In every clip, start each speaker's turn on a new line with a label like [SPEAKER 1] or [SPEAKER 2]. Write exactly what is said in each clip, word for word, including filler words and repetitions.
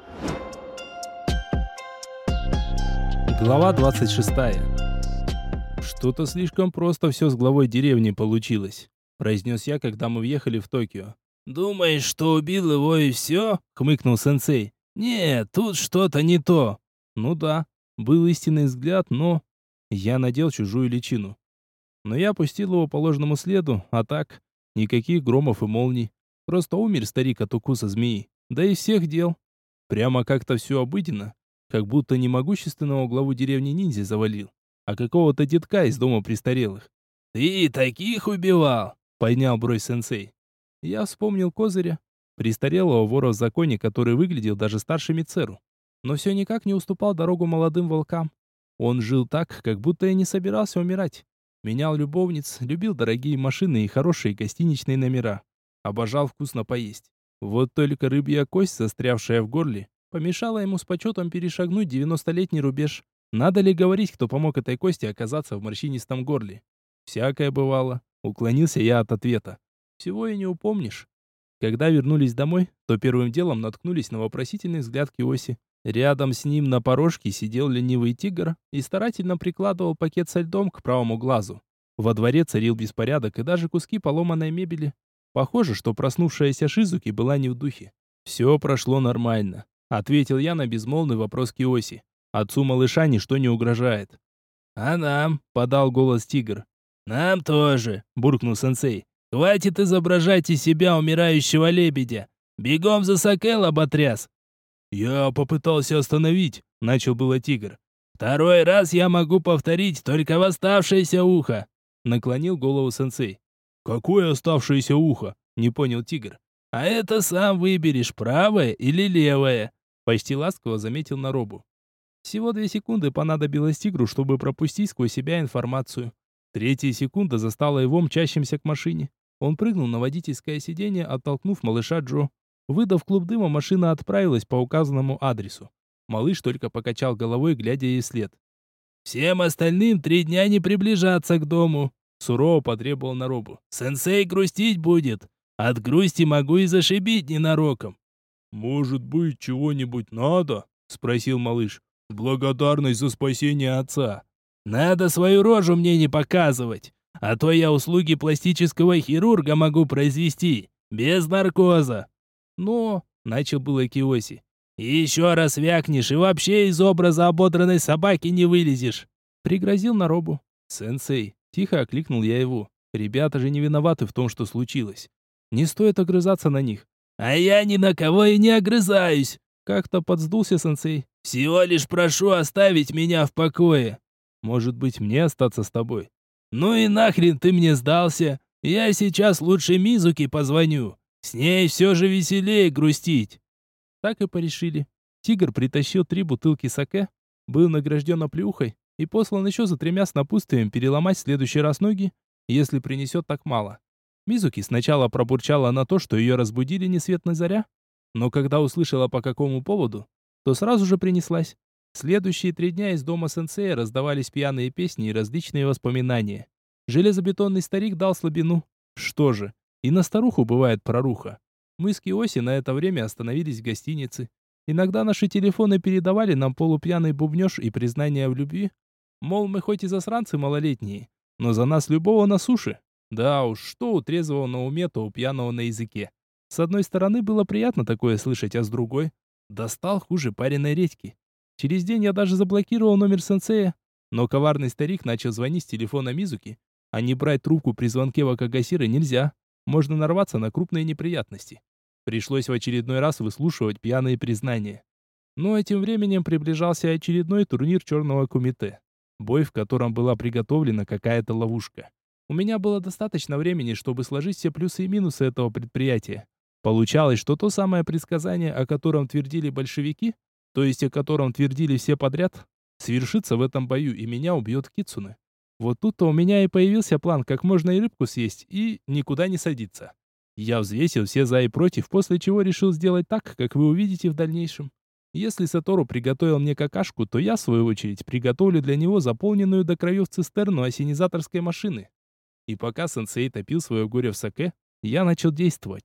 [SPEAKER 1] Глава двадцать шестая. «Что-то слишком просто все с главой деревни получилось», — произнес я, когда мы въехали в Токио.
[SPEAKER 2] «Думаешь, что убил его и все?» — хмыкнул сенсей. «Нет, тут что-то не то».
[SPEAKER 1] Ну да, был истинный взгляд, но... Я надел чужую личину. Но я пустил его по ложному следу, а так... Никаких громов и молний. Просто умер старик от укуса змеи. Да и всех дел. Прямо как-то все обыденно. Как будто не могущественного главу деревни ниндзя завалил, а какого-то детка из дома престарелых.
[SPEAKER 2] «Ты таких убивал?»
[SPEAKER 1] — поднял бровь сенсей. Я вспомнил Козыря, престарелого вора в законе, который выглядел даже старше Мицеру. Но все никак не уступал дорогу молодым волкам. Он жил так, как будто и не собирался умирать. Менял любовниц, любил дорогие машины и хорошие гостиничные номера. Обожал вкусно поесть. Вот только рыбья кость, застрявшая в горле, помешала ему с почетом перешагнуть девяностолетний рубеж. Надо ли говорить, кто помог этой кости оказаться в морщинистом горле? Всякое бывало. Уклонился я от ответа. Всего и не упомнишь. Когда вернулись домой, то первым делом наткнулись на вопросительный взгляд Киоси. Рядом с ним на порожке сидел ленивый тигр и старательно прикладывал пакет со льдом к правому глазу. Во дворе царил беспорядок и даже куски поломанной мебели. Похоже, что проснувшаяся Шизуки была не в духе. «Все прошло нормально», — ответил я на безмолвный вопрос Киоси. «Отцу малыша ничто не угрожает».
[SPEAKER 2] «А нам?»
[SPEAKER 1] — подал голос тигр.
[SPEAKER 2] «Нам тоже», — буркнул сенсей. «Хватит изображать из себя умирающего лебедя. Бегом за саке, лоботряс».
[SPEAKER 1] «Я попытался остановить», — начал было тигр.
[SPEAKER 2] «Второй раз я могу повторить, только в оставшееся ухо», —
[SPEAKER 1] наклонил голову сенсей. «Какое оставшееся ухо?» — не понял тигр.
[SPEAKER 2] «А это сам выберешь, правое или левое»,
[SPEAKER 1] — почти ласково заметил Наробу. Всего две секунды понадобилось тигру, чтобы пропустить сквозь себя информацию. Третья секунда застала его мчащимся к машине. Он прыгнул на водительское сиденье, оттолкнув малыша Джо. Выдав клуб дыма, машина отправилась по указанному адресу. Малыш только покачал головой, глядя ей вслед.
[SPEAKER 2] «Всем остальным три дня не приближаться к дому»,
[SPEAKER 1] — сурово потребовал Наробу.
[SPEAKER 2] «Сенсей грустить будет. От грусти могу и зашибить ненароком».
[SPEAKER 1] «Может быть, чего-нибудь надо?» — спросил малыш. «Благодарность за спасение отца».
[SPEAKER 2] «Надо свою рожу мне не показывать, а то я услуги пластического хирурга могу произвести, без наркоза».
[SPEAKER 1] «Но...» — начал было Киоси.
[SPEAKER 2] «Еще раз вякнешь и вообще из образа ободранной собаки не вылезешь»,
[SPEAKER 1] — пригрозил Наробу. «Сенсей», — тихо окликнул я его. «Ребята же не виноваты в том, что случилось. Не стоит огрызаться на них».
[SPEAKER 2] «А я ни на кого и не огрызаюсь»,
[SPEAKER 1] — как-то подсдулся сенсей.
[SPEAKER 2] «Всего лишь прошу оставить меня в покое».
[SPEAKER 1] «Может быть, мне остаться с тобой?»
[SPEAKER 2] «Ну и нахрен ты мне сдался? Я сейчас лучше Мизуки позвоню. С ней все же веселее грустить».
[SPEAKER 1] Так и порешили. Тигр притащил три бутылки саке, был награжден оплеухой и послан еще за тремя с напутствием переломать в следующий раз ноги, если принесет так мало. Мизуки сначала пробурчала на то, что ее разбудили ни свет ни заря, но когда услышала по какому поводу, то сразу же принеслась. Следующие три дня из дома сенсея раздавались пьяные песни и различные воспоминания. Железобетонный старик дал слабину. Что же, и на старуху бывает проруха. Мы с Киоси на это время остановились в гостинице. Иногда наши телефоны передавали нам полупьяный бубнёж и признание в любви. Мол, мы хоть и засранцы малолетние, но за нас любого на суше. Да уж, что у трезвого на уме, то у пьяного на языке. С одной стороны, было приятно такое слышать, а с другой... Достал хуже пареной редьки. Через день я даже заблокировал номер сенсея, но коварный старик начал звонить с телефона Мизуки, а не брать трубку при звонке Вакагасиры нельзя. Можно нарваться на крупные неприятности. Пришлось в очередной раз выслушивать пьяные признания. Но этим временем приближался очередной турнир черного кумите, бой в котором была приготовлена какая-то ловушка. У меня было достаточно времени, чтобы сложить все плюсы и минусы этого предприятия. Получалось, что то самое предсказание, о котором твердили большевики, то есть о котором твердили все подряд, свершится в этом бою, и меня убьет Кицуне. Вот тут-то у меня и появился план, как можно и рыбку съесть, и никуда не садиться. Я взвесил все за и против, после чего решил сделать так, как вы увидите в дальнейшем. Если Сатору приготовил мне какашку, то я, в свою очередь, приготовлю для него заполненную до краев цистерну осенизаторской машины. И пока сенсей топил свое горе в саке, я начал действовать.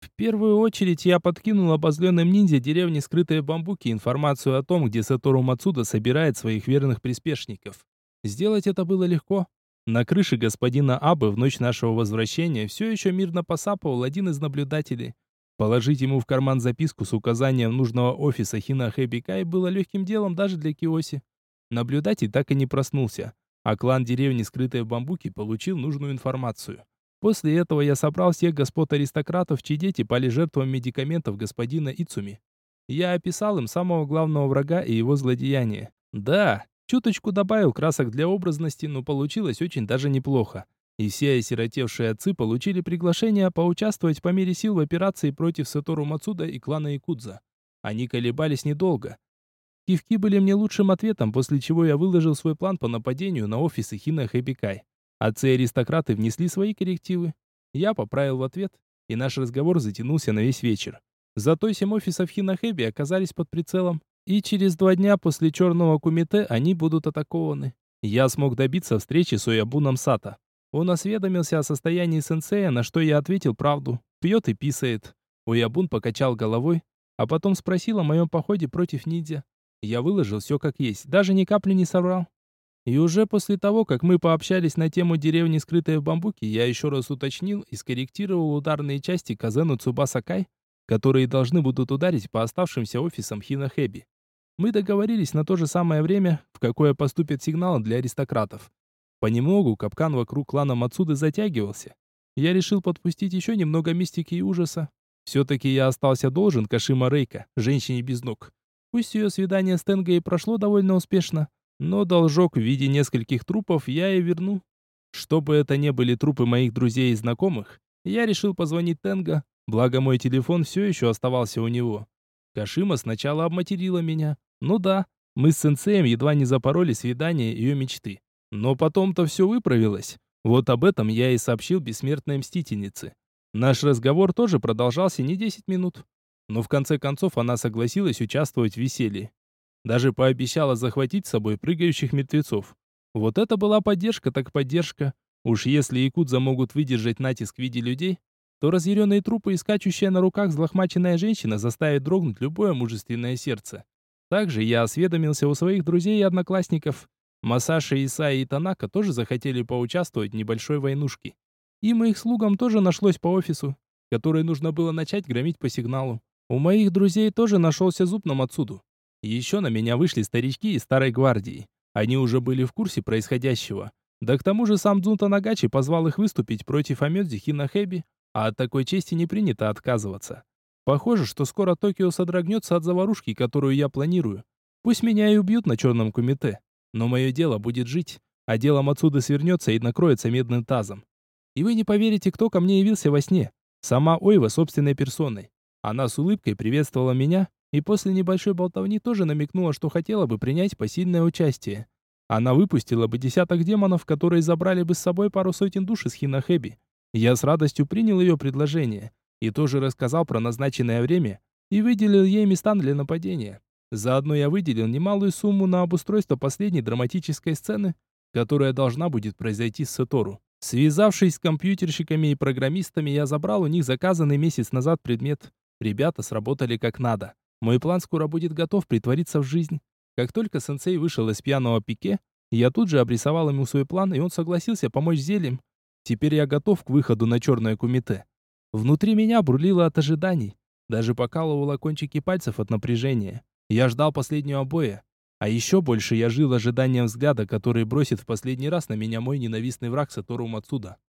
[SPEAKER 1] В первую очередь я подкинул обозленным ниндзя деревни Скрытые Бамбуки информацию о том, где Сатору Мацуда собирает своих верных приспешников. Сделать это было легко. На крыше господина Абы в ночь нашего возвращения все еще мирно посапывал один из наблюдателей. Положить ему в карман записку с указанием нужного офиса Хинахэбикай было легким делом даже для Киоси. Наблюдатель так и не проснулся, а клан деревни Скрытые Бамбуки получил нужную информацию. После этого я собрал всех господ аристократов, чьи дети пали жертвам медикаментов господина Ицуми. Я описал им самого главного врага и его злодеяния. Да, чуточку добавил красок для образности, но получилось очень даже неплохо. И все осиротевшие отцы получили приглашение поучаствовать по мере сил в операции против Сатору Мацуда и клана Якудза. Они колебались недолго. Кивки были мне лучшим ответом, после чего я выложил свой план по нападению на офисы Хинахэбикай. Отцы-аристократы внесли свои коррективы. Я поправил в ответ, и наш разговор затянулся на весь вечер. Зато семь офисов Хинахэби оказались под прицелом, и через два дня после черного кумите они будут атакованы. Я смог добиться встречи с Оябуном Сато. Он осведомился о состоянии сенсея, на что я ответил правду. Пьет и писает. Оябун покачал головой, а потом спросил о моем походе против ниндзя. Я выложил все как есть, даже ни капли не соврал. И уже после того, как мы пообщались на тему деревни Скрытые Бамбуки, я еще раз уточнил и скорректировал ударные части Казену Цубаса-Кай, которые должны будут ударить по оставшимся офисам Хинахэби. Мы договорились на то же самое время, в какое поступят сигналы для аристократов. Понемногу капкан вокруг клана Мацуды затягивался. Я решил подпустить еще немного мистики и ужаса. Все-таки я остался должен Кашима Рейка, женщине без ног. Пусть ее свидание с Тенго и прошло довольно успешно, но должок в виде нескольких трупов я и верну. Чтобы это не были трупы моих друзей и знакомых, я решил позвонить Тенго, благо мой телефон все еще оставался у него. Кашима сначала обматерила меня. Ну да, мы с сенсеем едва не запороли свидание ее мечты. Но потом-то все выправилось. Вот об этом я и сообщил бессмертной мстительнице. Наш разговор тоже продолжался не десять минут. Но в конце концов она согласилась участвовать в веселье. Даже пообещала захватить с собой прыгающих мертвецов. Вот это была поддержка так поддержка. Уж если якудза могут выдержать натиск в виде людей, то разъяренные трупы и скачущая на руках взлохмаченная женщина заставит дрогнуть любое мужественное сердце. Также я осведомился у своих друзей и одноклассников. Масаши, Исаи и Танака тоже захотели поучаствовать в небольшой войнушке. Им и их слугам тоже нашлось по офису, который нужно было начать громить по сигналу. У моих друзей тоже нашелся зуб на Мацуду. Еще на меня вышли старички из старой гвардии. Они уже были в курсе происходящего. Да к тому же сам Дзунта Нагачи позвал их выступить против Амёдзи Хинахэби, а от такой чести не принято отказываться. Похоже, что скоро Токио содрогнется от заварушки, которую я планирую. Пусть меня и убьют на черном кумите, но мое дело будет жить, а дело Мацуды свернется и накроется медным тазом. И вы не поверите, кто ко мне явился во сне. Сама Ойва собственной персоной. Она с улыбкой приветствовала меня, и после небольшой болтовни тоже намекнула, что хотела бы принять посильное участие. Она выпустила бы десяток демонов, которые забрали бы с собой пару сотен душ из Хинахэби. Я с радостью принял ее предложение и тоже рассказал про назначенное время и выделил ей места для нападения. Заодно я выделил немалую сумму на обустройство последней драматической сцены, которая должна будет произойти с Сатору. Связавшись с компьютерщиками и программистами, я забрал у них заказанный месяц назад предмет. Ребята сработали как надо. Мой план скоро будет готов притвориться в жизнь. Как только сенсей вышел из пьяного пике, я тут же обрисовал ему свой план, и он согласился помочь зельем. Теперь я готов к выходу на черное кумите. Внутри меня бурлило от ожиданий. Даже покалывало кончики пальцев от напряжения. Я ждал последнего боя. А еще больше я жил ожиданием взгляда, который бросит в последний раз на меня мой ненавистный враг Сатору Мацуда.